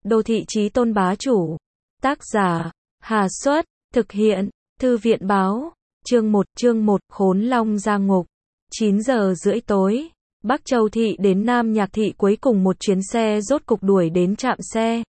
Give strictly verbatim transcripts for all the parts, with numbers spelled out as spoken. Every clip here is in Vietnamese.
Đô thị chí tôn bá chủ. Tác giả, Hà Xuất, thực hiện, Thư viện báo, chương một, chương một, Khốn Long ra ngục. chín giờ rưỡi tối, Bắc Châu Thị đến Nam Nhạc Thị cuối cùng một chuyến xe rốt cục đuổi đến trạm xe.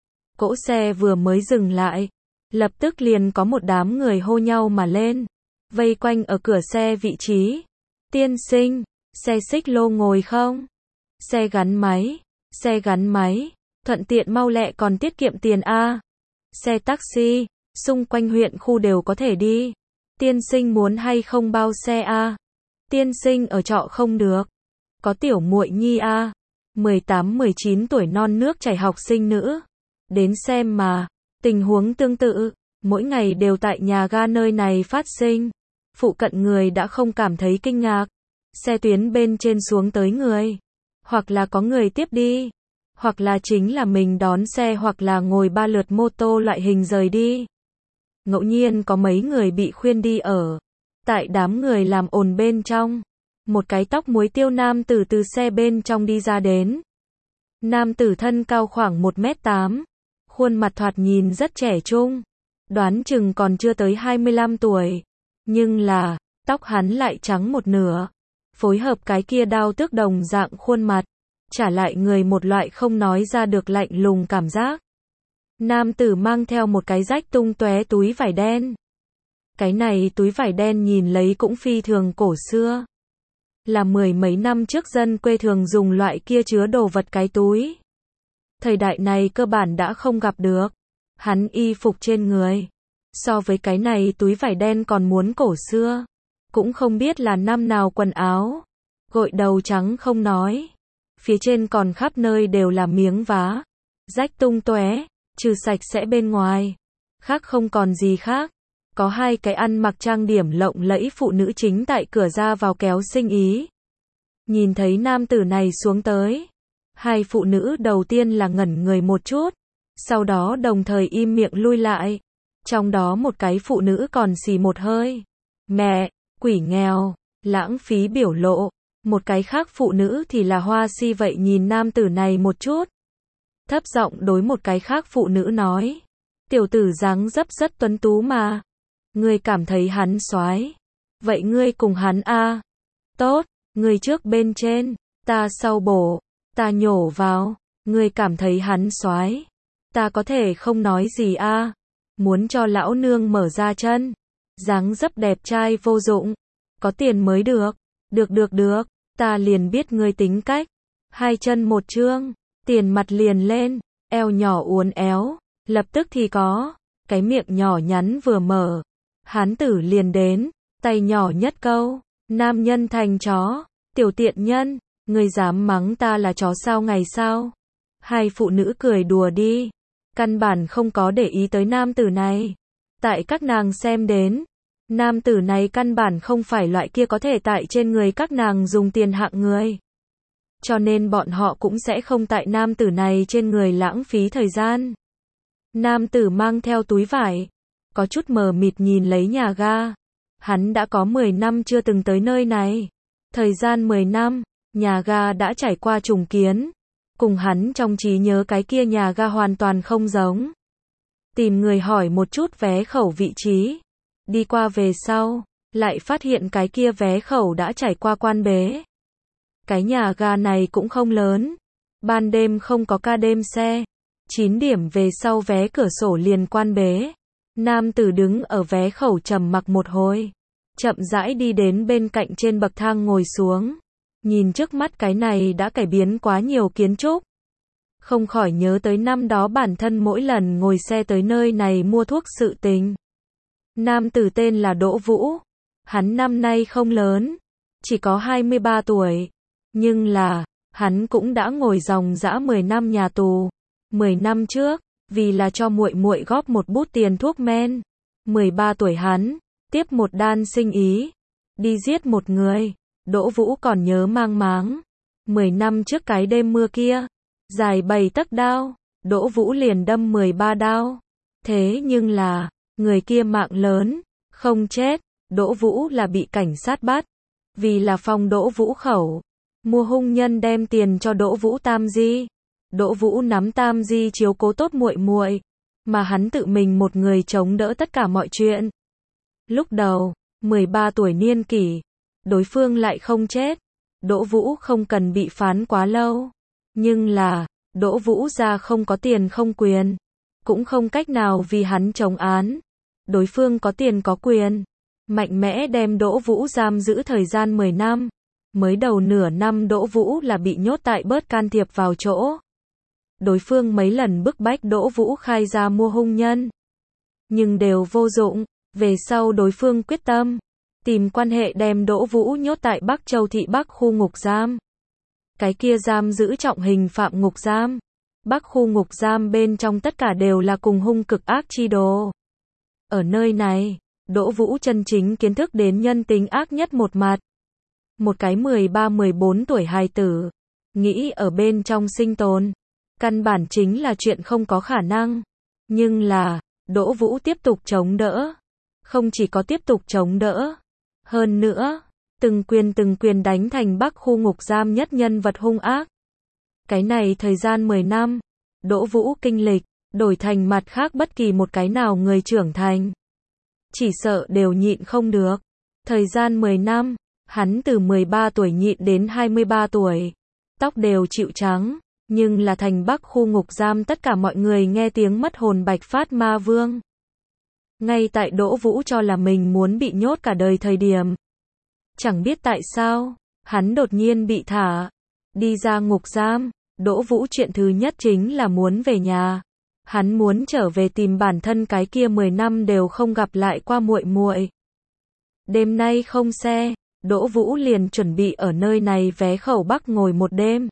Cỗ xe vừa mới dừng lại, lập tức liền có một đám người hô nhau mà lên, vây quanh ở cửa xe vị trí. Tiên sinh, xe xích lô ngồi không? Xe gắn máy, xe gắn máy, thuận tiện mau lẹ còn tiết kiệm tiền a. Xe taxi, xung quanh huyện khu đều có thể đi. Tiên sinh muốn hay không bao xe a? Tiên sinh ở trọ không được. Có tiểu muội nhi a, mười tám mười chín tuổi non nước chảy học sinh nữ. Đến xem mà, tình huống tương tự, mỗi ngày đều tại nhà ga nơi này phát sinh. Phụ cận người đã không cảm thấy kinh ngạc. Xe tuyến bên trên xuống tới người, hoặc là có người tiếp đi, hoặc là chính là mình đón xe, hoặc là ngồi ba lượt mô tô loại hình rời đi. Ngẫu nhiên có mấy người bị khuyên đi ở tại đám người làm ồn bên trong. Một cái tóc muối tiêu nam tử từ xe bên trong đi ra đến. Nam tử thân cao khoảng một mét tám, khuôn mặt thoạt nhìn rất trẻ trung, đoán chừng còn chưa tới hai mươi lăm tuổi, nhưng là tóc hắn lại trắng một nửa, phối hợp cái kia đao tước đồng dạng khuôn mặt, trả lại người một loại không nói ra được lạnh lùng cảm giác. Nam tử mang theo một cái rách tung tóe túi vải đen. Cái này túi vải đen nhìn lấy cũng phi thường cổ xưa, là mười mấy năm trước dân quê thường dùng loại kia chứa đồ vật cái túi. Thời đại này cơ bản đã không gặp được. Hắn y phục trên người, so với cái này túi vải đen còn muốn cổ xưa. Cũng không biết là năm nào quần áo. Gội đầu trắng không nói, phía trên còn khắp nơi đều là miếng vá, rách tung tóe, trừ sạch sẽ bên ngoài, khác không còn gì khác. Có hai cái ăn mặc trang điểm lộng lẫy phụ nữ chính tại cửa ra vào kéo sinh ý. Nhìn thấy nam tử này xuống tới, hai phụ nữ đầu tiên là ngẩn người một chút, sau đó đồng thời im miệng lui lại. Trong đó một cái phụ nữ còn xì một hơi, mẹ, quỷ nghèo, lãng phí biểu lộ. Một cái khác phụ nữ thì là hoa si vậy nhìn nam tử này một chút, thấp giọng đối một cái khác phụ nữ nói, tiểu tử dáng dấp rất tuấn tú mà, ngươi cảm thấy hắn soái, vậy ngươi cùng hắn a. Tốt, ngươi trước bên trên, ta sau bổ, ta nhổ vào, ngươi cảm thấy hắn soái, ta có thể không nói gì a. Muốn cho lão nương mở ra chân, dáng dấp đẹp trai vô dụng, có tiền mới được. Được được được, ta liền biết ngươi tính cách. Hai chân một trương, tiền mặt liền lên, eo nhỏ uốn éo, lập tức thì có, cái miệng nhỏ nhắn vừa mở, hán tử liền đến, tay nhỏ nhất câu, nam nhân thành chó, tiểu tiện nhân, ngươi dám mắng ta là chó sao ngày sao? Hai phụ nữ cười đùa đi, căn bản không có để ý tới nam tử này. Tại các nàng xem đến, nam tử này căn bản không phải loại kia có thể tại trên người các nàng dùng tiền hạng người. Cho nên bọn họ cũng sẽ không tại nam tử này trên người lãng phí thời gian. Nam tử mang theo túi vải, có chút mờ mịt nhìn lấy nhà ga. Hắn đã có mười năm chưa từng tới nơi này. Thời gian mười năm, nhà ga đã trải qua trùng kiến. Cùng hắn trong trí nhớ cái kia nhà ga hoàn toàn không giống. Tìm người hỏi một chút vé khẩu vị trí. Đi qua về sau, lại phát hiện cái kia vé khẩu đã trải qua quan bế. Cái nhà ga này cũng không lớn. Ban đêm không có ca đêm xe. chín điểm về sau vé cửa sổ liền quan bế. Nam tử đứng ở vé khẩu trầm mặc một hồi, chậm rãi đi đến bên cạnh trên bậc thang ngồi xuống. Nhìn trước mắt cái này đã cải biến quá nhiều kiến trúc, không khỏi nhớ tới năm đó bản thân mỗi lần ngồi xe tới nơi này mua thuốc sự tình. Nam tử tên là Đỗ Vũ. Hắn năm nay không lớn, chỉ có hai mươi ba tuổi, nhưng là hắn cũng đã ngồi dòng dã mười năm nhà tù. mười năm trước, vì là cho muội muội góp một bút tiền thuốc men, mười ba tuổi hắn tiếp một đan sinh ý, đi giết một người. Đỗ Vũ còn nhớ mang máng, mười năm trước cái đêm mưa kia, dài bảy tấc đao, Đỗ Vũ liền đâm mười ba đao. Thế nhưng là, người kia mạng lớn, không chết. Đỗ Vũ là bị cảnh sát bắt, vì là phong Đỗ Vũ khẩu, mua hung nhân đem tiền cho Đỗ Vũ tam di. Đỗ Vũ nắm tam di chiếu cố tốt muội muội, mà hắn tự mình một người chống đỡ tất cả mọi chuyện. Lúc đầu, mười ba tuổi niên kỷ, đối phương lại không chết, Đỗ Vũ không cần bị phán quá lâu. Nhưng là, Đỗ Vũ gia không có tiền không quyền, cũng không cách nào vì hắn chống án. Đối phương có tiền có quyền, mạnh mẽ đem Đỗ Vũ giam giữ thời gian mười năm. Mới đầu nửa năm Đỗ Vũ là bị nhốt tại bớt can thiệp vào chỗ. Đối phương mấy lần bức bách Đỗ Vũ khai ra mua hung nhân, nhưng đều vô dụng. Về sau đối phương quyết tâm tìm quan hệ đem Đỗ Vũ nhốt tại Bắc Châu thị Bắc khu ngục giam. Cái kia giam giữ trọng hình phạm ngục giam. Bắc khu ngục giam bên trong tất cả đều là cùng hung cực ác chi đồ. Ở nơi này, Đỗ Vũ chân chính kiến thức đến nhân tính ác nhất một mặt. Một cái mười ba mười bốn tuổi hài tử, nghĩ ở bên trong sinh tồn, căn bản chính là chuyện không có khả năng. Nhưng là, Đỗ Vũ tiếp tục chống đỡ. Không chỉ có tiếp tục chống đỡ, hơn nữa, từng quyền từng quyền đánh thành Bắc khu ngục giam nhất nhân vật hung ác. Cái này thời gian mười năm, Đỗ Vũ kinh lịch, đổi thành mặt khác bất kỳ một cái nào người trưởng thành. Chỉ sợ đều nhịn không được. Thời gian mười năm, hắn từ mười ba tuổi nhịn đến hai mươi ba tuổi. Tóc đều chịu trắng, nhưng là thành Bắc khu ngục giam tất cả mọi người nghe tiếng mất hồn bạch phát ma vương. Ngay tại Đỗ Vũ cho là mình muốn bị nhốt cả đời thời điểm. Chẳng biết tại sao, hắn đột nhiên bị thả. Đi ra ngục giam, Đỗ Vũ chuyện thứ nhất chính là muốn về nhà. Hắn muốn trở về tìm bản thân cái kia mười năm đều không gặp lại qua muội muội. Đêm nay không xe, Đỗ Vũ liền chuẩn bị ở nơi này vé khẩu Bắc ngồi một đêm.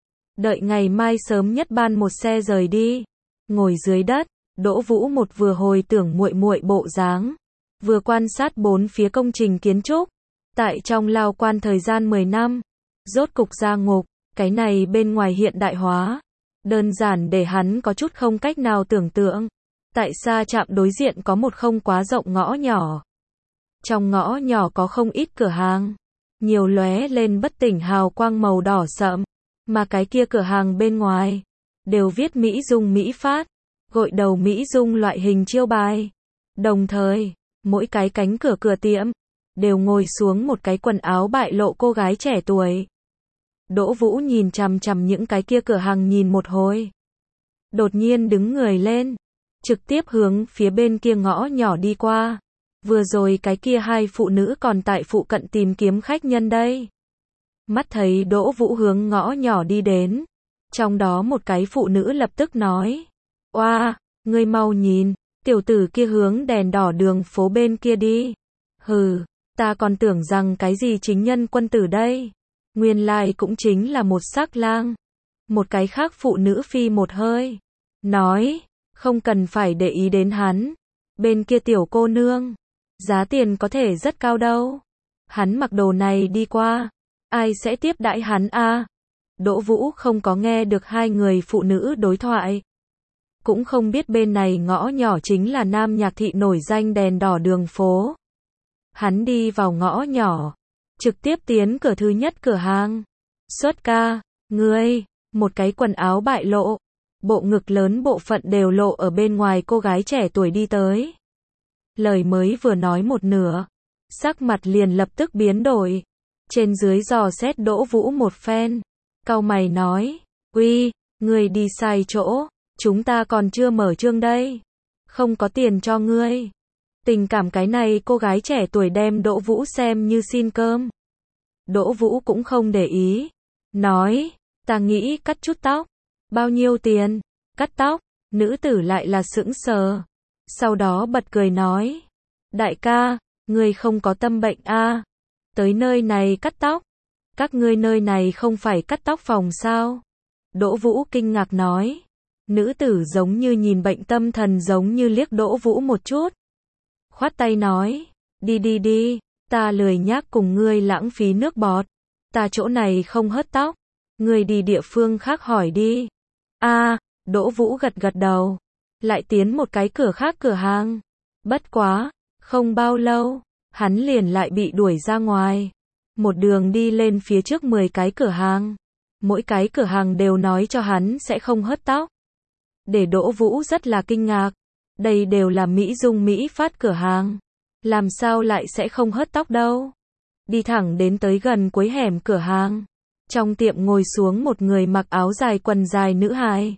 Đợi ngày mai sớm nhất ban một xe rời đi. Ngồi dưới đất, Đỗ Vũ một vừa hồi tưởng muội muội bộ dáng, vừa quan sát bốn phía công trình kiến trúc. Tại trong lao quan thời gian mười năm, rốt cục ra ngục, cái này bên ngoài hiện đại hóa, đơn giản để hắn có chút không cách nào tưởng tượng. Tại xa trạm đối diện có một không quá rộng ngõ nhỏ. Trong ngõ nhỏ có không ít cửa hàng, nhiều lóe lên bất tỉnh hào quang màu đỏ sậm, mà cái kia cửa hàng bên ngoài đều viết Mỹ Dung Mỹ Phát, gội đầu Mỹ Dung loại hình chiêu bài. Đồng thời, mỗi cái cánh cửa cửa tiệm đều ngồi xuống một cái quần áo bại lộ cô gái trẻ tuổi. Đỗ Vũ nhìn chằm chằm những cái kia cửa hàng nhìn một hồi. Đột nhiên đứng người lên, trực tiếp hướng phía bên kia ngõ nhỏ đi qua. Vừa rồi cái kia hai phụ nữ còn tại phụ cận tìm kiếm khách nhân đây. Mắt thấy Đỗ Vũ hướng ngõ nhỏ đi đến. Trong đó một cái phụ nữ lập tức nói. Oa, ngươi mau nhìn, tiểu tử kia hướng đèn đỏ đường phố bên kia đi. Hừ, ta còn tưởng rằng cái gì chính nhân quân tử đây. Nguyên lai cũng chính là một sắc lang. Một cái khác phụ nữ phi một hơi. Nói, không cần phải để ý đến hắn. Bên kia tiểu cô nương, giá tiền có thể rất cao đâu. Hắn mặc đồ này đi qua, ai sẽ tiếp đãi hắn a? Đỗ Vũ không có nghe được hai người phụ nữ đối thoại. Cũng không biết bên này ngõ nhỏ chính là Nam Nhạc thị nổi danh đèn đỏ đường phố. Hắn đi vào ngõ nhỏ, trực tiếp tiến cửa thứ nhất cửa hàng. Xuất ca, ngươi, một cái quần áo bại lộ, bộ ngực lớn bộ phận đều lộ ở bên ngoài cô gái trẻ tuổi đi tới. Lời mới vừa nói một nửa, sắc mặt liền lập tức biến đổi. Trên dưới dò xét Đỗ Vũ một phen, cau mày nói, uy, ngươi đi sai chỗ, chúng ta còn chưa mở trương đây. Không có tiền cho ngươi. Tình cảm cái này cô gái trẻ tuổi đem Đỗ Vũ xem như xin cơm. Đỗ Vũ cũng không để ý. Nói, ta nghĩ cắt chút tóc. Bao nhiêu tiền? Cắt tóc. Nữ tử lại là sững sờ. Sau đó bật cười nói. Đại ca, ngươi không có tâm bệnh a? À? Tới nơi này cắt tóc. Các ngươi nơi này không phải cắt tóc phòng sao? Đỗ Vũ kinh ngạc nói. Nữ tử giống như nhìn bệnh tâm thần giống như liếc Đỗ Vũ một chút. Khoát tay nói. Đi đi đi, ta lười nhác cùng ngươi lãng phí nước bọt. Ta chỗ này không hớt tóc. Ngươi đi địa phương khác hỏi đi. A, à, Đỗ Vũ gật gật đầu. Lại tiến một cái cửa khác cửa hàng. Bất quá, không bao lâu, hắn liền lại bị đuổi ra ngoài. Một đường đi lên phía trước mười cái cửa hàng. Mỗi cái cửa hàng đều nói cho hắn sẽ không hớt tóc. Để Đỗ Vũ rất là kinh ngạc. Đây đều là Mỹ Dung Mỹ Phát cửa hàng. Làm sao lại sẽ không hớt tóc đâu. Đi thẳng đến tới gần cuối hẻm cửa hàng. Trong tiệm ngồi xuống một người mặc áo dài quần dài nữ hài.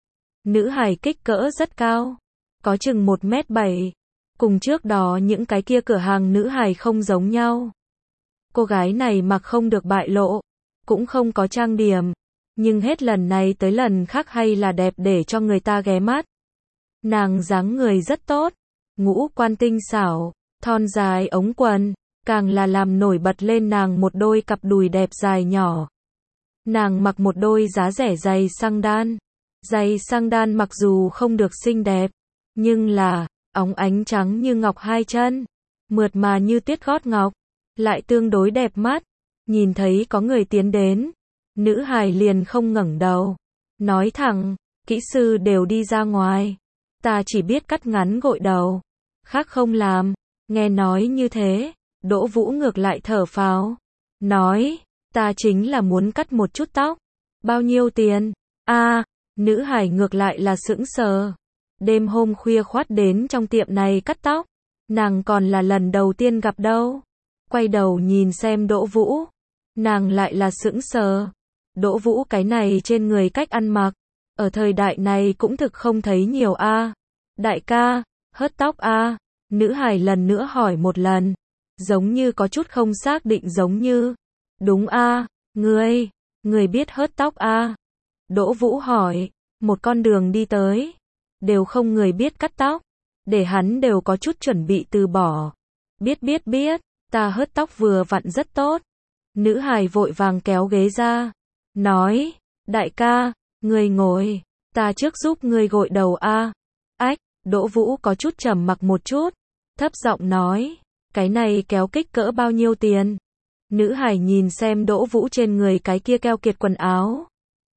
Nữ hài kích cỡ rất cao. Có chừng một mét bảy. Cùng trước đó những cái kia cửa hàng nữ hài không giống nhau. Cô gái này mặc không được bại lộ. Cũng không có trang điểm. Nhưng hết lần này tới lần khác hay là đẹp để cho người ta ghé mắt. Nàng dáng người rất tốt. Ngũ quan tinh xảo. Thon dài ống quần. Càng là làm nổi bật lên nàng một đôi cặp đùi đẹp dài nhỏ. Nàng mặc một đôi giá rẻ giày xăng đan. Giày xăng đan mặc dù không được xinh đẹp. Nhưng là, óng ánh trắng như ngọc hai chân. Mượt mà như tuyết gót ngọc. Lại tương đối đẹp mắt. Nhìn thấy có người tiến đến. Nữ hài liền không ngẩng đầu. Nói thẳng, kỹ sư đều đi ra ngoài. Ta chỉ biết cắt ngắn gội đầu. Khác không làm. Nghe nói như thế. Đỗ Vũ ngược lại thở phào. Nói, ta chính là muốn cắt một chút tóc. Bao nhiêu tiền? A, nữ hải ngược lại là sững sờ. Đêm hôm khuya khoắt đến trong tiệm này cắt tóc. Nàng còn là lần đầu tiên gặp đâu. Quay đầu nhìn xem Đỗ Vũ. Nàng lại là sững sờ. Đỗ Vũ cái này trên người cách ăn mặc. Ở thời đại này cũng thực không thấy nhiều a. Đại ca, hớt tóc a. Nữ hải lần nữa hỏi một lần. Giống như có chút không xác định giống như. Đúng a, ngươi, ngươi biết hớt tóc a? Đỗ Vũ hỏi, một con đường đi tới. Đều không người biết cắt tóc. Để hắn đều có chút chuẩn bị từ bỏ. Biết biết biết, ta hớt tóc vừa vặn rất tốt. Nữ hài vội vàng kéo ghế ra. Nói, đại ca, ngươi ngồi, ta trước giúp ngươi gội đầu a. Ách, Đỗ Vũ có chút trầm mặc một chút. Thấp giọng nói, cái này kéo kích cỡ bao nhiêu tiền? Nữ hải nhìn xem Đỗ Vũ trên người cái kia keo kiệt quần áo.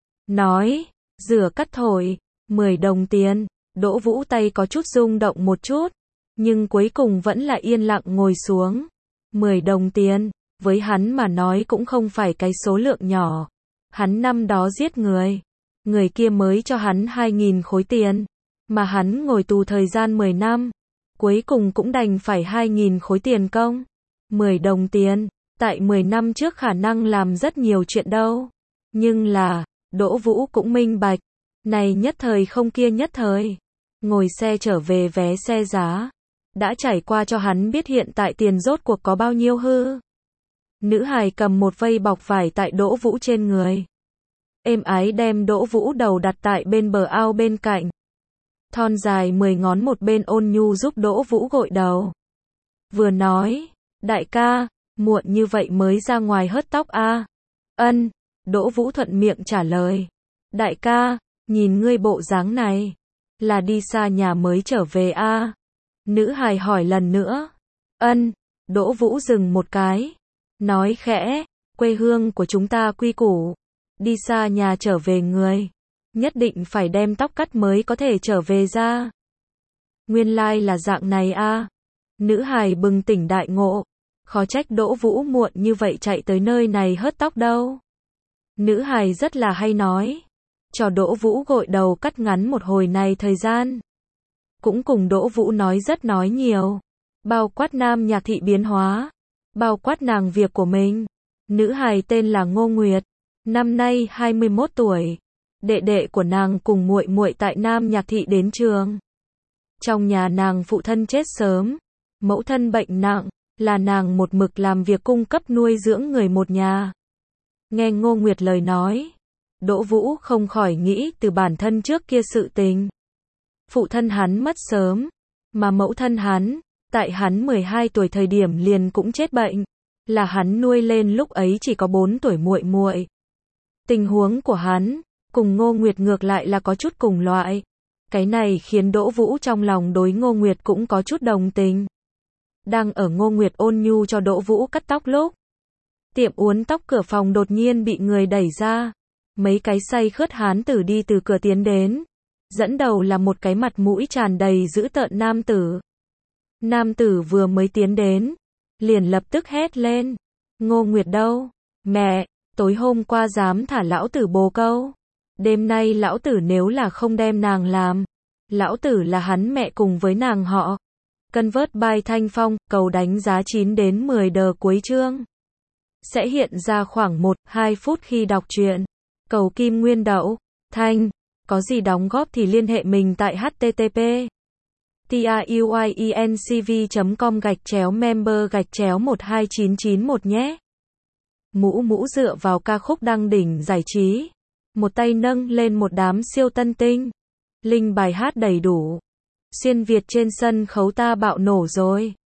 Nói, rửa cắt thổi, mười đồng tiền. Đỗ Vũ tay có chút rung động một chút. Nhưng cuối cùng vẫn là yên lặng ngồi xuống. mười đồng tiền, với hắn mà nói cũng không phải cái số lượng nhỏ. Hắn năm đó giết người. Người kia mới cho hắn hai nghìn khối tiền. Mà hắn ngồi tù thời gian mười năm. Cuối cùng cũng đành phải hai nghìn khối tiền công. mười đồng tiền. Tại mười năm trước khả năng làm rất nhiều chuyện đâu. Nhưng là, Đỗ Vũ cũng minh bạch. Này nhất thời không kia nhất thời. Ngồi xe trở về vé xe giá. Đã trải qua cho hắn biết hiện tại tiền rốt cuộc có bao nhiêu hư. Nữ hài cầm một vây bọc vải tại Đỗ Vũ trên người. Êm ái đem Đỗ Vũ đầu đặt tại bên bờ ao bên cạnh. Thon dài mười ngón một bên ôn nhu giúp Đỗ Vũ gội đầu. Vừa nói, đại ca, muộn như vậy mới ra ngoài hớt tóc a? Ân, Đỗ Vũ thuận miệng trả lời. Đại ca, nhìn ngươi bộ dáng này, là đi xa nhà mới trở về a? Nữ hài hỏi lần nữa. Ân, Đỗ Vũ dừng một cái. Nói khẽ, quê hương của chúng ta quy củ. Đi xa nhà trở về người. Nhất định phải đem tóc cắt mới có thể trở về ra. Nguyên lai là dạng này a. Nữ hài bừng tỉnh đại ngộ. Khó trách Đỗ Vũ muộn như vậy chạy tới nơi này hớt tóc đâu. Nữ hài rất là hay nói. Cho Đỗ Vũ gội đầu cắt ngắn một hồi này thời gian. Cũng cùng Đỗ Vũ nói rất nói nhiều. Bao quát nam nhạc thị biến hóa. Bao quát nàng việc của mình. Nữ hài tên là Ngô Nguyệt. Năm nay hai mươi mốt tuổi. Đệ đệ của nàng cùng muội muội tại Nam Nhạc thị đến trường. Trong nhà nàng phụ thân chết sớm. Mẫu thân bệnh nặng. Là nàng một mực làm việc cung cấp nuôi dưỡng người một nhà. Nghe Ngô Nguyệt lời nói. Đỗ Vũ không khỏi nghĩ từ bản thân trước kia sự tình. Phụ thân hắn mất sớm. Mà mẫu thân hắn, tại hắn mười hai tuổi thời điểm liền cũng chết bệnh. Là hắn nuôi lên lúc ấy chỉ có bốn tuổi muội muội. Tình huống của hắn cùng Ngô Nguyệt ngược lại là có chút cùng loại. Cái này khiến Đỗ Vũ trong lòng đối Ngô Nguyệt cũng có chút đồng tình. Đang ở Ngô Nguyệt ôn nhu cho Đỗ Vũ cắt tóc lúc. Tiệm uốn tóc cửa phòng đột nhiên bị người đẩy ra. Mấy cái say khướt hán tử đi từ cửa tiến đến. Dẫn đầu là một cái mặt mũi tràn đầy dữ tợn nam tử. Nam tử vừa mới tiến đến. Liền lập tức hét lên. Ngô Nguyệt đâu? Mẹ, Tối hôm qua dám thả lão tử bồ câu. Đêm nay lão tử nếu là không đem nàng làm. Lão tử là hắn mẹ cùng với nàng họ. Convert by Thanh Phong, cầu đánh giá chín đến mười đờ cuối chương. Sẽ hiện ra khoảng một đến hai phút khi đọc truyện. Cầu Kim Nguyên Đậu. Thanh. Có gì đóng góp thì liên hệ mình tại http truyencv chấm com gạch chéo member gạch chéo một hai chín chín một nhé. Mũ mũ dựa vào ca khúc đăng đỉnh giải trí. Một tay nâng lên một đám siêu tân tinh. Link bài hát đầy đủ. Xuyên Việt trên sân khấu ta bạo nổ rồi.